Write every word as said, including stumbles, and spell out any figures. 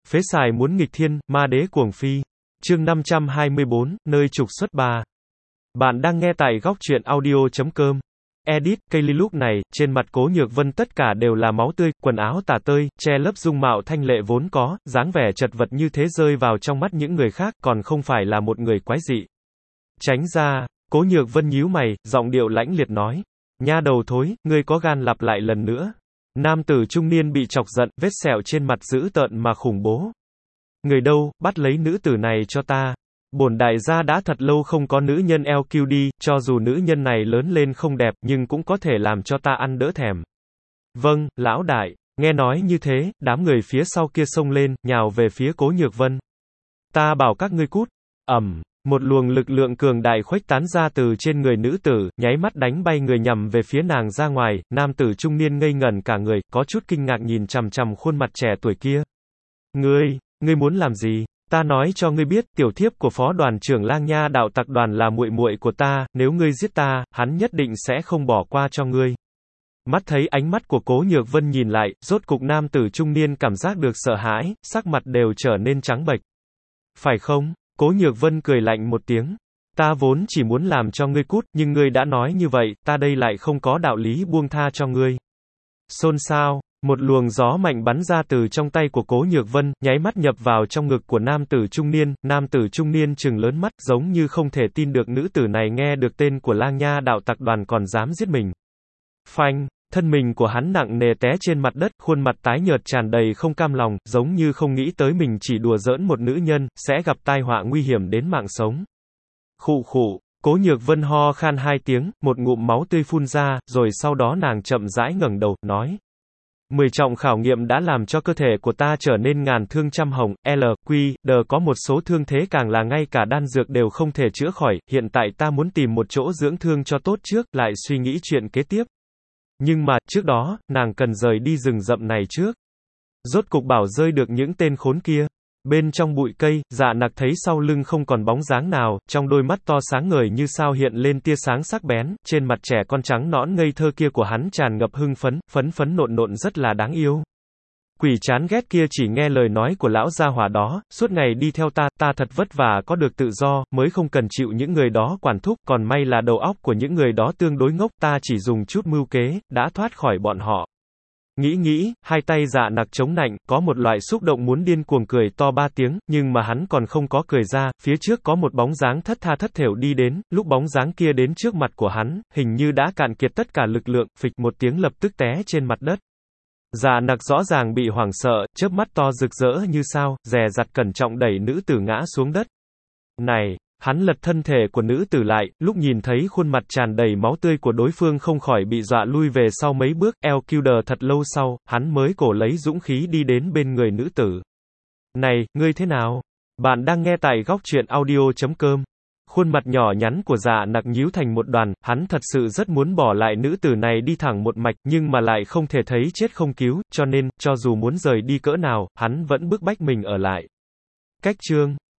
Phế xài muốn nghịch thiên, ma đế cuồng phi. Chương năm trăm hai mươi bốn, nơi trục xuất ba. Bạn đang nghe tại góc truyện audio chấm com. Edit, Kaylee lúc này, trên mặt Cố Nhược Vân tất cả đều là máu tươi, quần áo tả tơi, che lấp dung mạo thanh lệ vốn có, dáng vẻ chật vật như thế rơi vào trong mắt những người khác, còn không phải là một người quái dị. Tránh ra, Cố Nhược Vân nhíu mày, giọng điệu lãnh liệt nói. Nha đầu thối, ngươi có gan lặp lại lần nữa. Nam tử trung niên bị chọc giận, vết sẹo trên mặt dữ tợn mà khủng bố. Người đâu, bắt lấy nữ tử này cho ta. Bổn đại gia đã thật lâu không có nữ nhân eo kiu đi, cho dù nữ nhân này lớn lên không đẹp, nhưng cũng có thể làm cho ta ăn đỡ thèm. Vâng, lão đại. Nghe nói như thế, đám người phía sau kia xông lên, nhào về phía Cố Nhược Vân. Ta bảo các ngươi cút. Ầm, một luồng lực lượng cường đại khuếch tán ra từ trên người nữ tử, nháy mắt đánh bay người nhằm về phía nàng ra ngoài. Nam tử trung niên ngây ngẩn cả người, có chút kinh ngạc nhìn chằm chằm khuôn mặt trẻ tuổi kia. Ngươi, ngươi muốn làm gì? Ta nói cho ngươi biết, tiểu thiếp của phó đoàn trưởng Lang Nha đạo tặc đoàn là muội muội của ta, nếu ngươi giết ta, hắn nhất định sẽ không bỏ qua cho ngươi. Mắt thấy ánh mắt của Cố Nhược Vân nhìn lại, rốt cục nam tử trung niên cảm giác được sợ hãi, sắc mặt đều trở nên trắng bệch. Phải không? Cố Nhược Vân cười lạnh một tiếng. Ta vốn chỉ muốn làm cho ngươi cút, nhưng ngươi đã nói như vậy, ta đây lại không có đạo lý buông tha cho ngươi. Xôn xao. Một luồng gió mạnh bắn ra từ trong tay của Cố Nhược Vân, nháy mắt nhập vào trong ngực của nam tử trung niên, nam tử trung niên trừng lớn mắt, giống như không thể tin được nữ tử này nghe được tên của Lang Nha đạo tặc đoàn còn dám giết mình. Phanh, thân mình của hắn nặng nề té trên mặt đất, khuôn mặt tái nhợt tràn đầy không cam lòng, giống như không nghĩ tới mình chỉ đùa giỡn một nữ nhân, sẽ gặp tai họa nguy hiểm đến mạng sống. Khụ khụ. Cố Nhược Vân ho khan hai tiếng, một ngụm máu tươi phun ra, rồi sau đó nàng chậm rãi ngẩng đầu, nói. Mười trọng khảo nghiệm đã làm cho cơ thể của ta trở nên ngàn thương trăm hồng, L, Q, D có một số thương thế càng là ngay cả đan dược đều không thể chữa khỏi, hiện tại ta muốn tìm một chỗ dưỡng thương cho tốt trước, lại suy nghĩ chuyện kế tiếp. Nhưng mà, trước đó, nàng cần rời đi rừng rậm này trước. Rốt cục bảo rơi được những tên khốn kia. Bên trong bụi cây, Dạ Nặc thấy sau lưng không còn bóng dáng nào, trong đôi mắt to sáng ngời như sao hiện lên tia sáng sắc bén, trên mặt trẻ con trắng nõn ngây thơ kia của hắn tràn ngập hưng phấn, phấn phấn nộn nộn rất là đáng yêu. Quỷ chán ghét kia chỉ nghe lời nói của lão gia hỏa đó, suốt ngày đi theo ta, ta thật vất vả có được tự do, mới không cần chịu những người đó quản thúc, còn may là đầu óc của những người đó tương đối ngốc, ta chỉ dùng chút mưu kế, đã thoát khỏi bọn họ. Nghĩ nghĩ, hai tay Dạ Nặc chống nạnh, có một loại xúc động muốn điên cuồng cười to ba tiếng, nhưng mà hắn còn không có cười ra, phía trước có một bóng dáng thất tha thất thểu đi đến, lúc bóng dáng kia đến trước mặt của hắn, hình như đã cạn kiệt tất cả lực lượng, phịch một tiếng lập tức té trên mặt đất. Dạ Nặc rõ ràng bị hoảng sợ, chớp mắt to rực rỡ như sao, dè dặt cẩn trọng đẩy nữ tử ngã xuống đất. Này! Hắn lật thân thể của nữ tử lại, lúc nhìn thấy khuôn mặt tràn đầy máu tươi của đối phương không khỏi bị dọa lui về sau mấy bước, eo kiu đờ thật lâu sau, hắn mới cổ lấy dũng khí đi đến bên người nữ tử. Này, ngươi thế nào? Bạn đang nghe tại góc truyện audio chấm com. Khuôn mặt nhỏ nhắn của Dạ Nặc nhíu thành một đoàn, hắn thật sự rất muốn bỏ lại nữ tử này đi thẳng một mạch, nhưng mà lại không thể thấy chết không cứu, cho nên, cho dù muốn rời đi cỡ nào, hắn vẫn bức bách mình ở lại. Cách chương